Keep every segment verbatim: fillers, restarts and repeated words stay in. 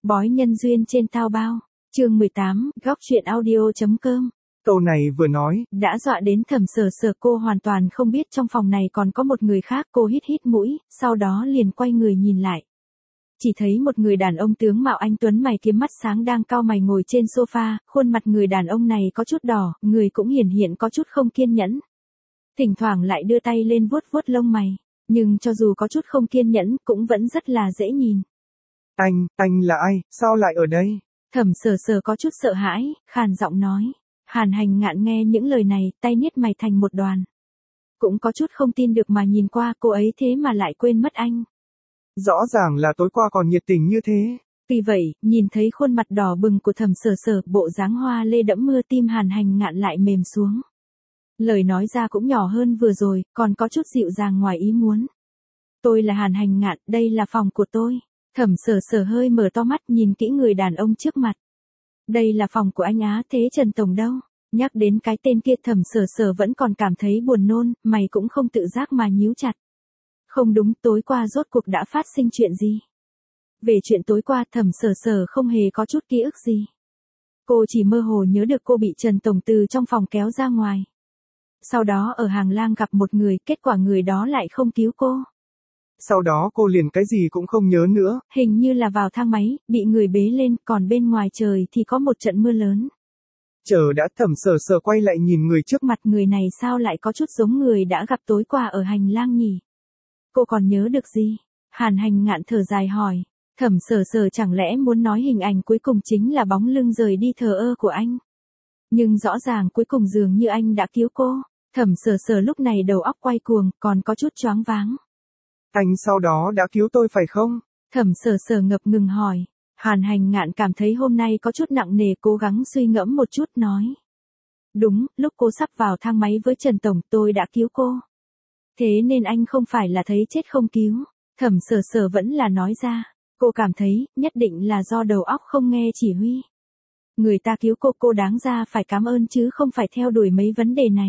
Bói nhân duyên trên Tao Bao, chương mười tám, góc truyện audio.com. Câu này vừa nói, đã dọa đến Thẩm Sở Sở, cô hoàn toàn không biết trong phòng này còn có một người khác, cô hít hít mũi, sau đó liền quay người nhìn lại. Chỉ thấy một người đàn ông tướng mạo anh tuấn, mày kiếm mắt sáng đang cau mày ngồi trên sofa, khuôn mặt người đàn ông này có chút đỏ, người cũng hiển hiện có chút không kiên nhẫn. Thỉnh thoảng lại đưa tay lên vuốt vuốt lông mày, nhưng cho dù có chút không kiên nhẫn cũng vẫn rất là dễ nhìn. Anh, anh là ai, sao lại ở đây? Thẩm Sở Sở có chút sợ hãi, khàn giọng nói. Hàn Hành Ngạn nghe những lời này, tay niết mày thành một đoàn. Cũng có chút không tin được mà nhìn qua cô ấy thế mà lại quên mất anh. Rõ ràng là tối qua còn nhiệt tình như thế. Vì vậy, nhìn thấy khuôn mặt đỏ bừng của Thẩm Sở Sở, bộ dáng hoa lê đẫm mưa, tim Hàn Hành Ngạn lại mềm xuống. Lời nói ra cũng nhỏ hơn vừa rồi, còn có chút dịu dàng ngoài ý muốn. Tôi là Hàn Hành Ngạn, đây là phòng của tôi. Thẩm Sở Sở hơi mở to mắt nhìn kỹ người đàn ông trước mặt. Đây là phòng của anh á, thế Trần Tổng đâu? Nhắc đến cái tên kia, Thẩm Sở Sở vẫn còn cảm thấy buồn nôn, mày cũng không tự giác mà nhíu chặt. Không đúng, tối qua rốt cuộc đã phát sinh chuyện gì? Về chuyện tối qua, Thẩm Sở Sở không hề có chút ký ức gì. Cô chỉ mơ hồ nhớ được cô bị Trần Tổng từ trong phòng kéo ra ngoài. Sau đó ở hàng lang gặp một người, kết quả người đó lại không cứu cô. Sau đó cô liền cái gì cũng không nhớ nữa. Hình như là vào thang máy, bị người bế lên, còn bên ngoài trời thì có một trận mưa lớn. Chờ đã, Thẩm Sở Sở quay lại nhìn người trước mặt, người này sao lại có chút giống người đã gặp tối qua ở hành lang nhỉ? Cô còn nhớ được gì? Hàn Hành Ngạn thở dài hỏi. Thẩm Sở Sở chẳng lẽ muốn nói hình ảnh cuối cùng chính là bóng lưng rời đi thờ ơ của anh? Nhưng rõ ràng cuối cùng dường như anh đã cứu cô. Thẩm Sở Sở lúc này đầu óc quay cuồng, còn có chút choáng váng. Anh sau đó đã cứu tôi phải không? Thẩm Sở Sở ngập ngừng hỏi. Hàn Hành Ngạn cảm thấy hôm nay có chút nặng nề, cố gắng suy ngẫm một chút nói. Đúng, lúc cô sắp vào thang máy với Trần Tổng, tôi đã cứu cô. Thế nên anh không phải là thấy chết không cứu. Thẩm Sở Sở vẫn là nói ra. Cô cảm thấy, nhất định là do đầu óc không nghe chỉ huy. Người ta cứu cô, cô đáng ra phải cảm ơn chứ không phải theo đuổi mấy vấn đề này.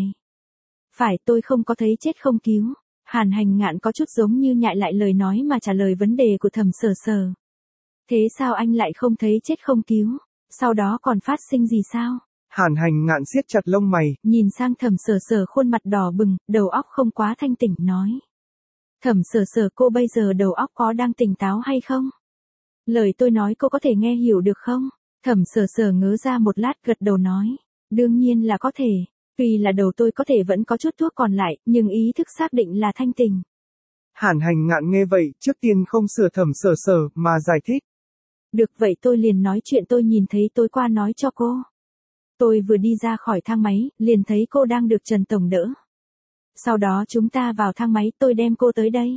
Phải, tôi không có thấy chết không cứu. Hàn Hành Ngạn có chút giống như nhại lại lời nói mà trả lời vấn đề của Thẩm Sở Sở. Thế sao anh lại không thấy chết không cứu? Sau đó còn phát sinh gì sao? Hàn Hành Ngạn siết chặt lông mày, nhìn sang Thẩm Sở Sở khuôn mặt đỏ bừng, đầu óc không quá thanh tỉnh nói. Thẩm Sở Sở, cô bây giờ đầu óc có đang tỉnh táo hay không? Lời tôi nói cô có thể nghe hiểu được không? Thẩm Sở Sở ngớ ra một lát, gật đầu nói. Đương nhiên là có thể. Tuy là đầu tôi có thể vẫn có chút thuốc còn lại, nhưng ý thức xác định là thanh tỉnh. Hàn Hành Ngạn nghe vậy, trước tiên không sửa Thẩm Sở Sở, mà giải thích. Được vậy tôi liền nói chuyện tôi nhìn thấy tối qua nói cho cô. Tôi vừa đi ra khỏi thang máy, liền thấy cô đang được Trần Tổng đỡ. Sau đó chúng ta vào thang máy, tôi đem cô tới đây.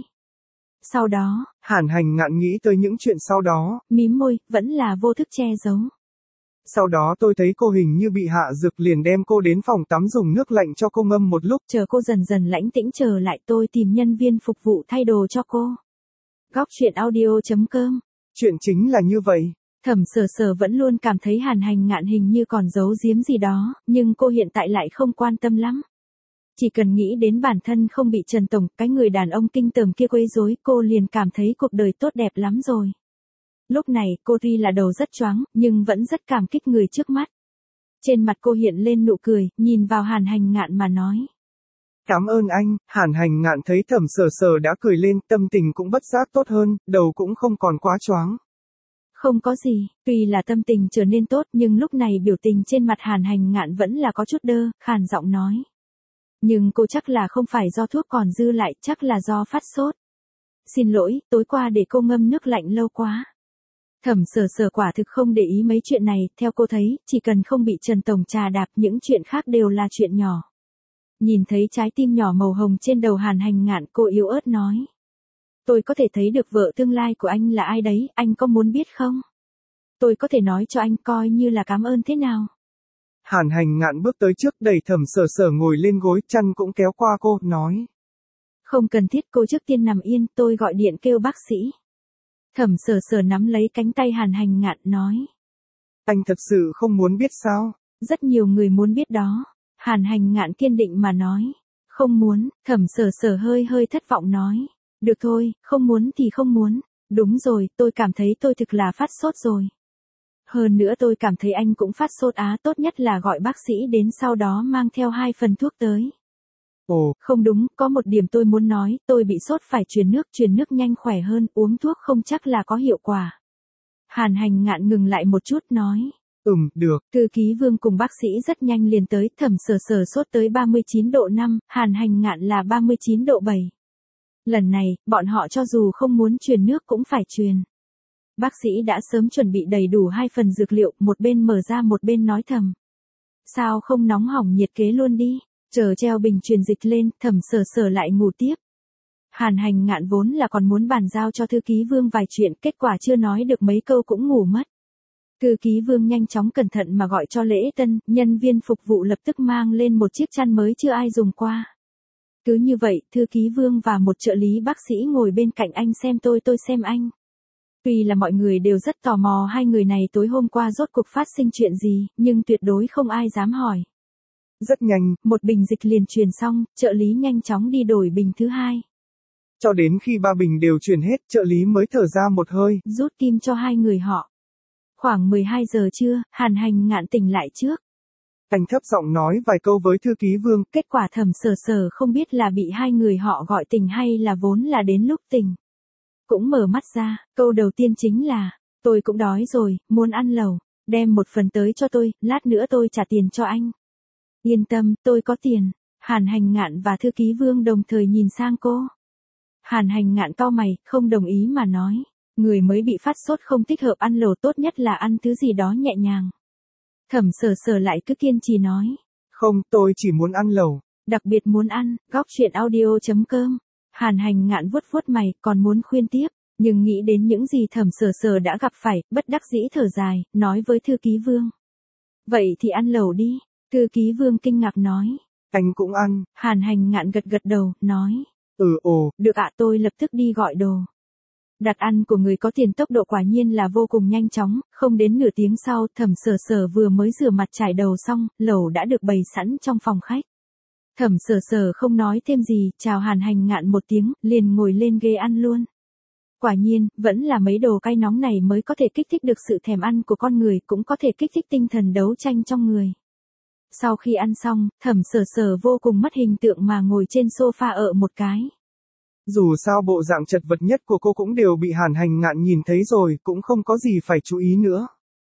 Sau đó, Hàn Hành Ngạn nghĩ tới những chuyện sau đó, mím môi, vẫn là vô thức che giấu. Sau đó tôi thấy cô hình như bị hạ dược, liền đem cô đến phòng tắm dùng nước lạnh cho cô ngâm một lúc. Chờ cô dần dần lãnh tĩnh trở lại, tôi tìm nhân viên phục vụ thay đồ cho cô. Góc truyện audio.com. Chuyện chính là như vậy. Thẩm Sở Sở vẫn luôn cảm thấy Hàn Hành Ngạn hình như còn giấu giếm gì đó, nhưng cô hiện tại lại không quan tâm lắm. Chỉ cần nghĩ đến bản thân không bị Trần Tổng, cái người đàn ông kinh tởm kia quấy rối, cô liền cảm thấy cuộc đời tốt đẹp lắm rồi. Lúc này, cô tuy là đầu rất choáng, nhưng vẫn rất cảm kích người trước mắt. Trên mặt cô hiện lên nụ cười, nhìn vào Hàn Hành Ngạn mà nói. Cảm ơn anh. Hàn Hành Ngạn thấy Thẩm Sở Sở đã cười lên, tâm tình cũng bất giác tốt hơn, đầu cũng không còn quá choáng. Không có gì, tuy là tâm tình trở nên tốt nhưng lúc này biểu tình trên mặt Hàn Hành Ngạn vẫn là có chút đơ, khàn giọng nói. Nhưng cô chắc là không phải do thuốc còn dư lại, chắc là do phát sốt. Xin lỗi, tối qua để cô ngâm nước lạnh lâu quá. Thẩm Sở Sở quả thực không để ý mấy chuyện này, theo cô thấy, chỉ cần không bị Trần Tổng trà đạp, những chuyện khác đều là chuyện nhỏ. Nhìn thấy trái tim nhỏ màu hồng trên đầu Hàn Hành Ngạn, cô yếu ớt nói. Tôi có thể thấy được vợ tương lai của anh là ai đấy, anh có muốn biết không? Tôi có thể nói cho anh coi như là cảm ơn thế nào? Hàn Hành Ngạn bước tới trước, đẩy Thẩm Sở Sở ngồi lên gối, chăn cũng kéo qua cô, nói. Không cần thiết, cô trước tiên nằm yên, tôi gọi điện kêu bác sĩ. Thẩm Sở Sở nắm lấy cánh tay Hàn Hành Ngạn nói. Anh thật sự không muốn biết sao? Rất nhiều người muốn biết đó. Hàn Hành Ngạn kiên định mà nói. Không muốn, Thẩm Sở Sở hơi hơi thất vọng nói. Được thôi, không muốn thì không muốn. Đúng rồi, tôi cảm thấy tôi thực là phát sốt rồi. Hơn nữa tôi cảm thấy anh cũng phát sốt á, tốt nhất là gọi bác sĩ đến sau đó mang theo hai phần thuốc tới. Ồ, không đúng, có một điểm tôi muốn nói, tôi bị sốt phải truyền nước, truyền nước nhanh khỏe hơn, uống thuốc không chắc là có hiệu quả. Hàn Hành Ngạn ngừng lại một chút nói. ừm, được. Thư ký Vương cùng bác sĩ rất nhanh liền tới, Thẩm Sở Sở sốt tới ba mươi chín độ năm, Hàn Hành Ngạn là ba mươi chín độ bảy. Lần này, bọn họ cho dù không muốn truyền nước cũng phải truyền. Bác sĩ đã sớm chuẩn bị đầy đủ hai phần dược liệu, một bên mở ra một bên nói thầm. Sao không nóng hỏng nhiệt kế luôn đi, chờ treo bình truyền dịch lên, Thẩm Sở Sở lại ngủ tiếp. Hàn Hành Ngạn vốn là còn muốn bàn giao cho thư ký Vương vài chuyện, kết quả chưa nói được mấy câu cũng ngủ mất. Thư ký Vương nhanh chóng cẩn thận mà gọi cho Lễ Tân, nhân viên phục vụ lập tức mang lên một chiếc chăn mới chưa ai dùng qua. Cứ như vậy, thư ký Vương và một trợ lý bác sĩ ngồi bên cạnh anh xem tôi tôi xem anh. Tuy là mọi người đều rất tò mò hai người này tối hôm qua rốt cuộc phát sinh chuyện gì, nhưng tuyệt đối không ai dám hỏi. Rất nhanh, một bình dịch liền truyền xong, trợ lý nhanh chóng đi đổi bình thứ hai. Cho đến khi ba bình đều truyền hết, trợ lý mới thở ra một hơi. Rút kim cho hai người họ. Khoảng mười hai giờ trưa, Hàn Hành Ngạn tỉnh lại trước. Anh thấp giọng nói vài câu với thư ký Vương. Kết quả Thẩm Sở Sở không biết là bị hai người họ gọi tỉnh hay là vốn là đến lúc tỉnh. Cũng mở mắt ra, câu đầu tiên chính là, tôi cũng đói rồi, muốn ăn lẩu, đem một phần tới cho tôi, lát nữa tôi trả tiền cho anh. Yên tâm, tôi có tiền. Hàn Hành Ngạn và thư ký Vương đồng thời nhìn sang cô. Hàn Hành Ngạn cau mày, không đồng ý mà nói, người mới bị phát sốt không thích hợp ăn lẩu, tốt nhất là ăn thứ gì đó nhẹ nhàng. Thẩm Sở Sở lại cứ kiên trì nói, không, tôi chỉ muốn ăn lẩu. Đặc biệt muốn ăn, góc chuyện audio chấm com. Hàn Hành Ngạn vuốt vuốt mày, còn muốn khuyên tiếp, nhưng nghĩ đến những gì Thẩm Sở Sở đã gặp phải, bất đắc dĩ thở dài, nói với thư ký Vương. Vậy thì ăn lẩu đi. Thư ký Vương kinh ngạc nói. Anh cũng ăn. Hàn Hành Ngạn gật gật đầu, nói. Ừ ồ, được ạ, tôi lập tức đi gọi đồ. Đặt ăn của người có tiền tốc độ quả nhiên là vô cùng nhanh chóng, không đến nửa tiếng sau, Thẩm Sở Sở vừa mới rửa mặt trải đầu xong, lẩu đã được bày sẵn trong phòng khách. Thẩm Sở Sở không nói thêm gì, chào Hàn Hành Ngạn một tiếng, liền ngồi lên ghế ăn luôn. Quả nhiên, vẫn là mấy đồ cay nóng này mới có thể kích thích được sự thèm ăn của con người, cũng có thể kích thích tinh thần đấu tranh trong người. Sau khi ăn xong, Thẩm Sở Sở vô cùng mất hình tượng mà ngồi trên sofa ở một cái. Dù sao bộ dạng chật vật nhất của cô cũng đều bị Hàn Hành Ngạn nhìn thấy rồi, cũng không có gì phải chú ý nữa.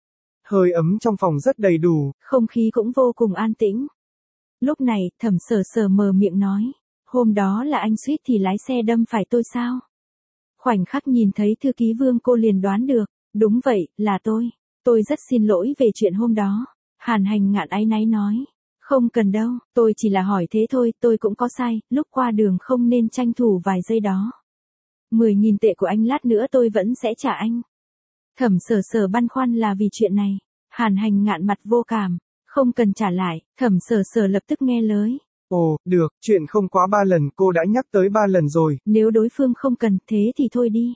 Hơi ấm trong phòng rất đầy đủ. Không khí cũng vô cùng an tĩnh. Lúc này, Thẩm Sở Sở mở miệng nói. Hôm đó là anh suýt thì lái xe đâm phải tôi sao? Khoảnh khắc nhìn thấy thư ký Vương cô liền đoán được. Đúng vậy, là tôi. Tôi rất xin lỗi về chuyện hôm đó. Hàn Hành Ngạn áy náy nói. Không cần đâu, tôi chỉ là hỏi thế thôi, tôi cũng có sai, lúc qua đường không nên tranh thủ vài giây đó. Mười nghìn tệ của anh lát nữa tôi vẫn sẽ trả anh. Thẩm Sở Sở băn khoăn là vì chuyện này. Hàn Hành Ngạn mặt vô cảm. Không cần trả lại, Thẩm Sở Sở lập tức nghe lời. Ồ, được, chuyện không quá ba lần, cô đã nhắc tới ba lần rồi. Nếu đối phương không cần, thế thì thôi đi.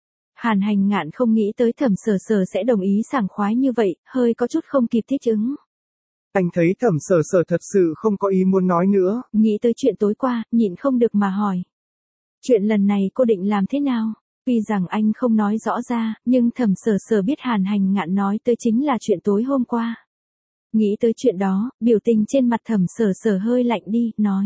Hàn Hành Ngạn không nghĩ tới Thẩm Sở Sở sẽ đồng ý sảng khoái như vậy, hơi có chút không kịp thích ứng. Anh thấy Thẩm Sở Sở thật sự không có ý muốn nói nữa. Nghĩ tới chuyện tối qua, nhịn không được mà hỏi. Chuyện lần này cô định làm thế nào? Tuy rằng anh không nói rõ ra, nhưng Thẩm Sở Sở biết Hàn Hành Ngạn nói tới chính là chuyện tối hôm qua. Nghĩ tới chuyện đó, biểu tình trên mặt Thẩm Sở Sở hơi lạnh đi, nói.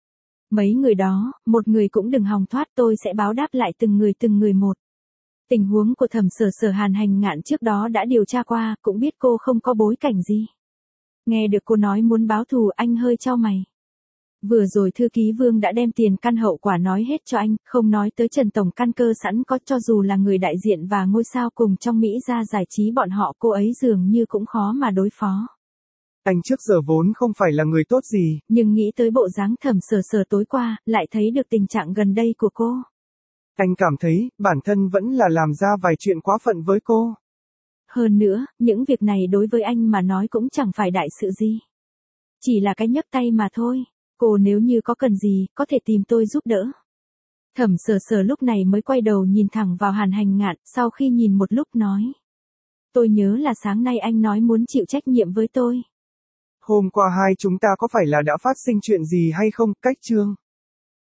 Mấy người đó, một người cũng đừng hòng thoát, tôi sẽ báo đáp lại từng người từng người một. Tình huống của Thẩm Sở Sở Hàn Hành Ngạn trước đó đã điều tra qua, cũng biết cô không có bối cảnh gì. Nghe được cô nói muốn báo thù, anh hơi chau mày. Vừa rồi thư ký Vương đã đem tiền căn hậu quả nói hết cho anh, không nói tới Trần Tổng căn cơ sẵn có, cho dù là người đại diện và ngôi sao cùng trong Mỹ gia giải trí bọn họ, cô ấy dường như cũng khó mà đối phó. Anh trước giờ vốn không phải là người tốt gì. Nhưng nghĩ tới bộ dáng Thẩm Sở Sở tối qua, lại thấy được tình trạng gần đây của cô. Anh cảm thấy, bản thân vẫn là làm ra vài chuyện quá phận với cô. Hơn nữa, những việc này đối với anh mà nói cũng chẳng phải đại sự gì. Chỉ là cái nhấc tay mà thôi. Cô nếu như có cần gì, có thể tìm tôi giúp đỡ. Thẩm Sở Sở lúc này mới quay đầu nhìn thẳng vào Hàn Hành Ngạn, sau khi nhìn một lúc nói. Tôi nhớ là sáng nay anh nói muốn chịu trách nhiệm với tôi. Hôm qua hai chúng ta có phải là đã phát sinh chuyện gì hay không, Cách Trương?